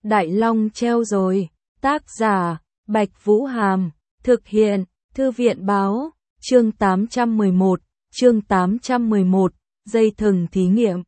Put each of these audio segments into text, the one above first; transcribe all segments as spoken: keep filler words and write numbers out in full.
Đại Long treo rồi. Tác giả, Bạch Vũ Hàm. Thực hiện, Thư viện Báo. Chương tám trăm mười một. Chương tám trăm mười một. Dây thừng thí nghiệm.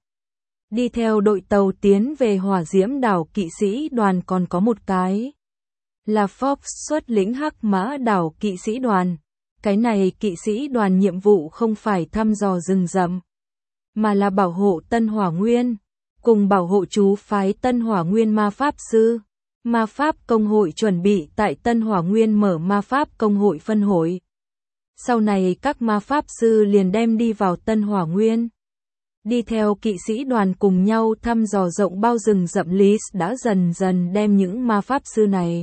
Đi theo đội tàu tiến về hỏa diễm đảo kỵ sĩ đoàn còn có một cái. Là Fox xuất lĩnh hắc mã đảo kỵ sĩ đoàn. Cái này kỵ sĩ đoàn nhiệm vụ không phải thăm dò rừng rậm, mà là bảo hộ Tân Hỏa Nguyên, cùng bảo hộ chú phái Tân Hỏa Nguyên ma pháp sư. Ma pháp công hội chuẩn bị tại Tân Hỏa Nguyên mở ma pháp công hội phân hội. Sau này các ma pháp sư liền đem đi vào Tân Hỏa Nguyên. Đi theo kỵ sĩ đoàn cùng nhau thăm dò rộng bao rừng rậm, Liz đã dần dần đem những ma pháp sư này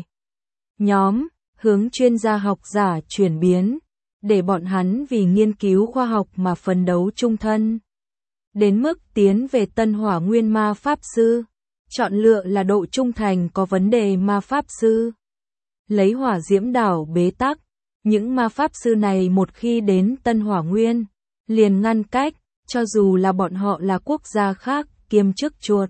nhóm hướng chuyên gia học giả chuyển biến, để bọn hắn vì nghiên cứu khoa học mà phấn đấu trung thân. Đến mức tiến về Tân Hỏa Nguyên ma pháp sư, chọn lựa là độ trung thành có vấn đề ma pháp sư. Lấy hỏa diễm đảo bế tắc, những ma pháp sư này một khi đến Tân Hỏa Nguyên, liền ngăn cách, cho dù là bọn họ là quốc gia khác, kiêm chức chuột.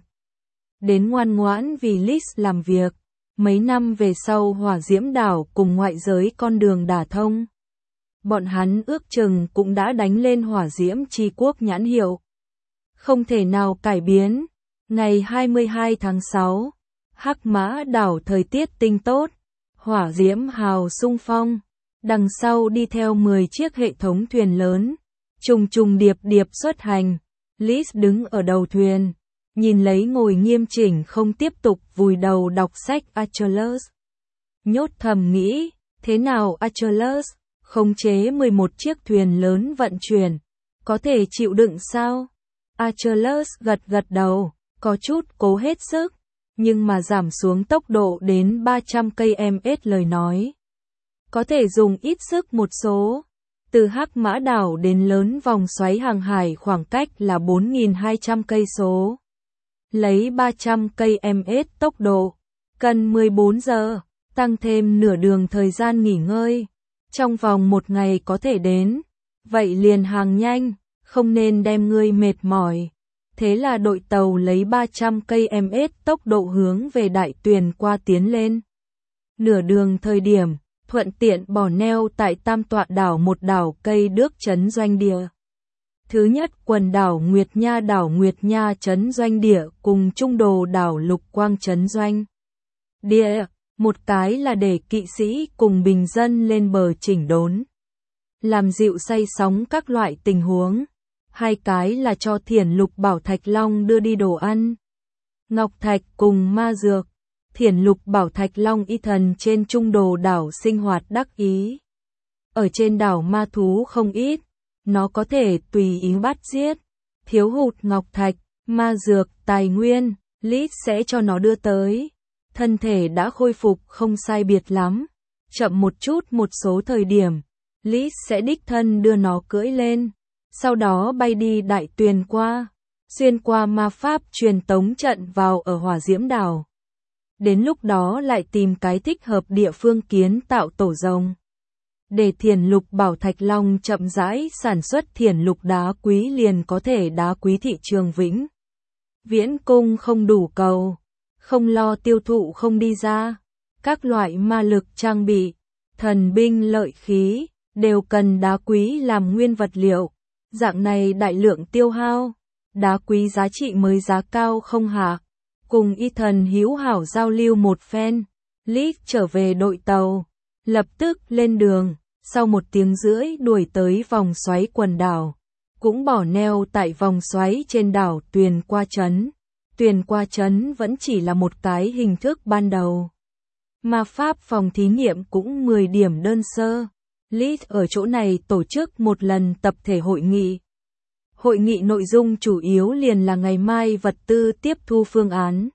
Đến ngoan ngoãn vì Liz làm việc. Mấy năm về sau hỏa diễm đảo cùng ngoại giới con đường đả thông. Bọn hắn ước chừng cũng đã đánh lên hỏa diễm chi quốc nhãn hiệu. Không thể nào cải biến. Ngày hai mươi hai tháng sáu, hắc mã đảo thời tiết tinh tốt, hỏa diễm hào xung phong. Đằng sau đi theo mười chiếc hệ thống thuyền lớn, trùng trùng điệp điệp xuất hành. Liz đứng ở đầu thuyền, nhìn lấy ngồi nghiêm chỉnh không tiếp tục vùi đầu đọc sách Achilles. Nhốt thầm nghĩ, thế nào Achilles, khống chế mười một chiếc thuyền lớn vận chuyển, có thể chịu đựng sao? Achilles gật gật đầu, có chút cố hết sức, nhưng mà giảm xuống tốc độ đến ba trăm ki lô mét lời nói. Có thể dùng ít sức một số. Từ hắc mã đảo đến lớn vòng xoáy hàng hải khoảng cách là bốn nghìn hai trăm cây số. Lấy ba trăm ki lô mét tốc độ, cần mười bốn giờ, tăng thêm nửa đường thời gian nghỉ ngơi. Trong vòng một ngày có thể đến, vậy liền hàng nhanh, không nên đem ngươi mệt mỏi. Thế là đội tàu lấy ba trăm ki lô mét tốc độ hướng về đại tuyền qua tiến lên. Nửa đường thời điểm, thuận tiện bỏ neo tại Tam Tọa đảo một đảo cây đước trấn doanh địa. Thứ nhất quần đảo Nguyệt Nha, đảo Nguyệt Nha trấn doanh địa cùng trung đồ đảo Lục Quang trấn doanh địa. Một cái là để kỵ sĩ cùng bình dân lên bờ chỉnh đốn, làm dịu say sóng các loại tình huống. Hai cái là cho Thiển Lục Bảo Thạch Long đưa đi đồ ăn, ngọc thạch cùng ma dược. Thiển Lục Bảo Thạch Long y thần trên trung đồ đảo sinh hoạt đắc ý. Ở trên đảo ma thú không ít, nó có thể tùy ý bắt giết. Thiếu hụt ngọc thạch, ma dược, tài nguyên, Liz sẽ cho nó đưa tới. Thân thể đã khôi phục không sai biệt lắm. Chậm một chút một số thời điểm, Liz sẽ đích thân đưa nó cưỡi lên. Sau đó bay đi đại tuyền qua, xuyên qua ma pháp truyền tống trận vào ở hỏa diễm đảo. Đến lúc đó lại tìm cái thích hợp địa phương kiến tạo tổ rồng. Để Thiển Lục Bảo Thạch Long chậm rãi sản xuất thiển lục đá quý, liền có thể đá quý thị trường vĩnh viễn cung không đủ cầu, không lo tiêu thụ không đi ra. Các loại ma lực trang bị, thần binh lợi khí, đều cần đá quý làm nguyên vật liệu. Dạng này đại lượng tiêu hao, đá quý giá trị mới giá cao không hạ. Cùng y thần hữu hảo giao lưu một phen, Liz trở về đội tàu, lập tức lên đường. Sau một tiếng rưỡi đuổi tới vòng xoáy quần đảo, cũng bỏ neo tại vòng xoáy trên đảo Tuyền Qua Trấn. Tuyền Qua Trấn vẫn chỉ là một cái hình thức ban đầu. Ma pháp phòng thí nghiệm cũng mười điểm đơn sơ. Liz ở chỗ này tổ chức một lần tập thể hội nghị. Hội nghị nội dung chủ yếu liền là ngày mai vật tư tiếp thu phương án.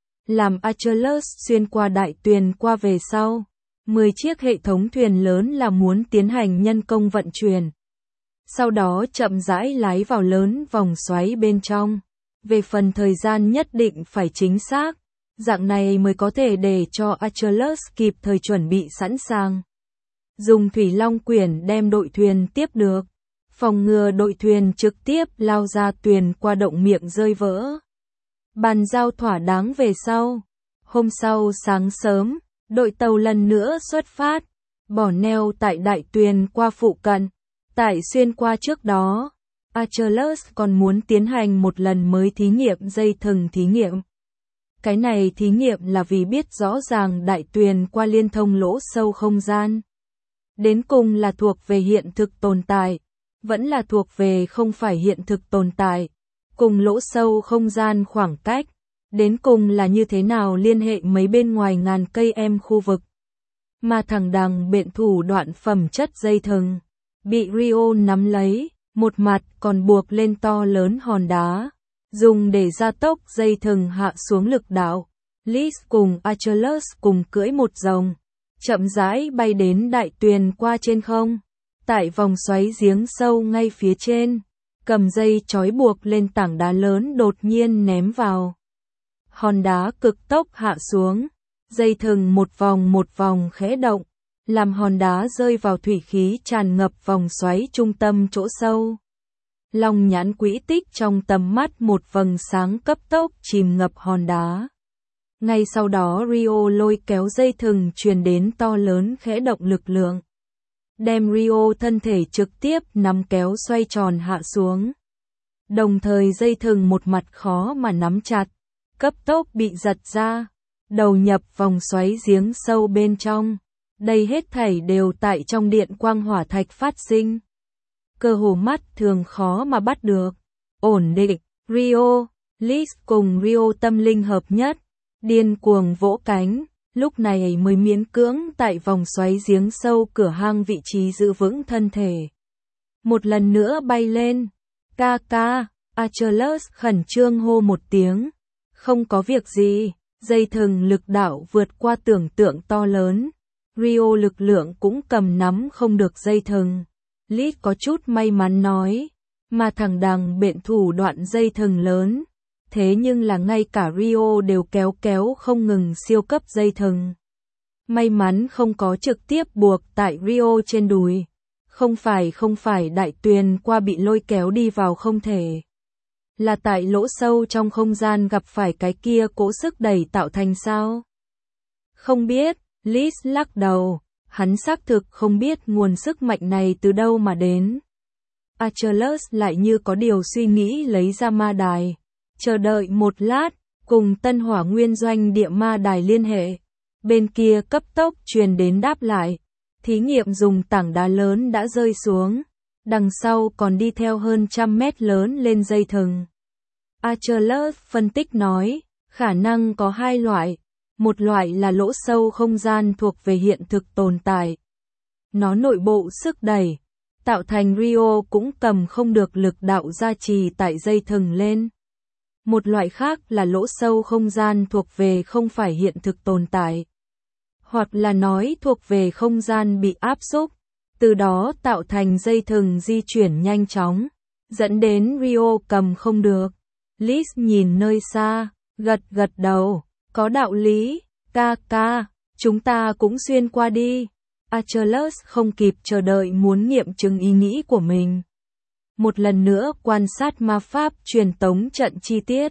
Làm Achilles xuyên qua đại tuyền qua về sau, mười chiếc hệ thống thuyền lớn là muốn tiến hành nhân công vận chuyển. Sau đó chậm rãi lái vào lớn vòng xoáy bên trong. Về phần thời gian nhất định phải chính xác, dạng này mới có thể để cho Achilles kịp thời chuẩn bị sẵn sàng. Dùng thủy long quyển đem đội thuyền tiếp được, phòng ngừa đội thuyền trực tiếp lao ra tuyền qua động miệng rơi vỡ. Bàn giao thỏa đáng về sau, Hôm sau sáng sớm, đội tàu lần nữa xuất phát, bỏ neo tại đại tuyền qua phụ cận. Tại xuyên qua trước đó, Achilles còn muốn tiến hành một lần mới thí nghiệm dây thừng thí nghiệm. Cái này thí nghiệm là vì biết rõ ràng đại tuyền qua liên thông lỗ sâu không gian. Đến cùng là thuộc về hiện thực tồn tại, vẫn là thuộc về không phải hiện thực tồn tại, cùng lỗ sâu không gian khoảng cách, đến cùng là như thế nào liên hệ mấy bên ngoài ngàn cây em khu vực. Mà thằng đằng biện thủ đoạn phẩm chất dây thừng, bị Rio nắm lấy, một mặt còn buộc lên to lớn hòn đá, dùng để gia tốc dây thừng hạ xuống lực đạo. Liz cùng Achilles cùng cưỡi một rồng, chậm rãi bay đến đại tuyền qua trên không. Tại vòng xoáy giếng sâu ngay phía trên, cầm dây trói buộc lên tảng đá lớn đột nhiên ném vào. Hòn đá cực tốc hạ xuống, dây thừng một vòng một vòng khẽ động, làm hòn đá rơi vào thủy khí tràn ngập vòng xoáy trung tâm chỗ sâu. Long nhãn quỹ tích trong tầm mắt một vầng sáng cấp tốc chìm ngập hòn đá. Ngay sau đó Rio lôi kéo dây thừng truyền đến to lớn khẽ động lực lượng, đem Rio thân thể trực tiếp nắm kéo xoay tròn hạ xuống. Đồng thời dây thừng một mặt khó mà nắm chặt, cấp tốc bị giật ra, đầu nhập vòng xoáy giếng sâu bên trong. Đây hết thảy đều tại trong điện quang hỏa thạch phát sinh. Cơ hồ mắt thường khó mà bắt được. Ổn định, Rio, Liz cùng Rio tâm linh hợp nhất, điên cuồng vỗ cánh, lúc này mới miễn cưỡng tại vòng xoáy giếng sâu cửa hang vị trí giữ vững thân thể. Một lần nữa bay lên, ca ca, Achilles khẩn trương hô một tiếng, không có việc gì, dây thừng lực đạo vượt qua tưởng tượng to lớn. Rio lực lượng cũng cầm nắm không được dây thừng. Liz có chút may mắn nói, mà thằng đằng biện thủ đoạn dây thừng lớn. Thế nhưng là ngay cả Rio đều kéo kéo không ngừng siêu cấp dây thừng. May mắn không có trực tiếp buộc tại Rio trên đùi. Không phải không phải đại tuyền qua bị lôi kéo đi vào không thể. Là tại lỗ sâu trong không gian gặp phải cái kia cỗ sức đẩy tạo thành sao? Không biết. Liz lắc đầu, hắn xác thực không biết nguồn sức mạnh này từ đâu mà đến. Achilles lại như có điều suy nghĩ lấy ra ma đài, chờ đợi một lát, cùng Tân Hỏa Nguyên Doanh địa ma đài liên hệ. Bên kia cấp tốc truyền đến đáp lại, thí nghiệm dùng tảng đá lớn đã rơi xuống, đằng sau còn đi theo hơn trăm mét lớn lên dây thừng. Achilles phân tích nói, khả năng có hai loại. Một loại là lỗ sâu không gian thuộc về hiện thực tồn tại. Nó nội bộ sức đẩy, tạo thành Rio cũng cầm không được lực đạo gia trì tại dây thừng lên. Một loại khác là lỗ sâu không gian thuộc về không phải hiện thực tồn tại. Hoặc là nói thuộc về không gian bị áp xúc, từ đó tạo thành dây thừng di chuyển nhanh chóng, dẫn đến Rio cầm không được. Liz nhìn nơi xa, gật gật đầu. Có đạo lý, ca ca, chúng ta cũng xuyên qua đi. Achilles không kịp chờ đợi muốn nghiệm chứng ý nghĩ của mình. Một lần nữa quan sát ma pháp truyền tống trận chi tiết.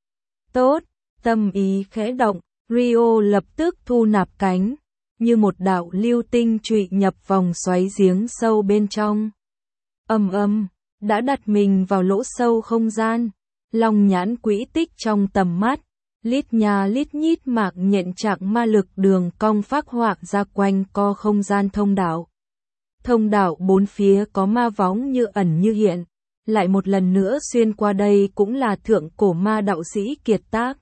Tốt, tâm ý khẽ động, Rio lập tức thu nạp cánh, như một đạo lưu tinh trụy nhập vòng xoáy giếng sâu bên trong. Ầm ầm, đã đặt mình vào lỗ sâu không gian, long nhãn quỹ tích trong tầm mắt. Lít nhà lít nhít mạc nhện trạng ma lực đường cong phác họa ra quanh co không gian thông đạo. Thông đạo bốn phía có ma võng như ẩn như hiện, lại một lần nữa xuyên qua đây cũng là thượng cổ ma đạo sĩ kiệt tác.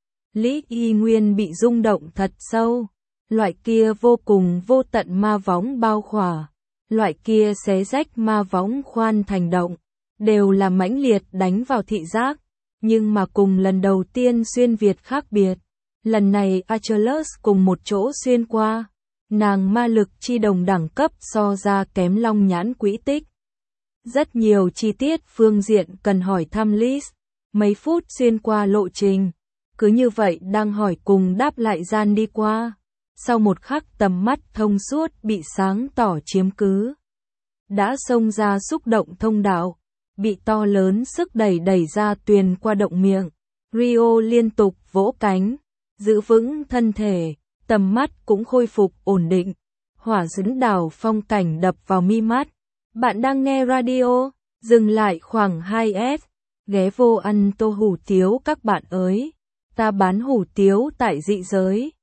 Lý Y Nguyên bị rung động thật sâu, loại kia vô cùng vô tận ma võng bao khỏa, loại kia xé rách ma võng khoan thành động, đều là mãnh liệt đánh vào thị giác. Nhưng mà cùng lần đầu tiên xuyên Việt khác biệt, lần này Achilles cùng một chỗ xuyên qua, nàng ma lực chi đồng đẳng cấp so ra kém long nhãn quỹ tích. Rất nhiều chi tiết phương diện cần hỏi thăm Liz, mấy phút xuyên qua lộ trình, cứ như vậy đang hỏi cùng đáp lại gian đi qua, sau một khắc tầm mắt thông suốt bị sáng tỏ chiếm cứ. Đã xông ra xúc động thông đạo. Bị to lớn sức đẩy đẩy ra tuyền qua động miệng, Rio liên tục vỗ cánh, giữ vững thân thể, tầm mắt cũng khôi phục ổn định. Hỏa dẫn đảo phong cảnh đập vào mi mắt. Bạn đang nghe radio, dừng lại khoảng hai s, ghé vô ăn tô hủ tiếu các bạn ơi. Ta bán hủ tiếu tại dị giới.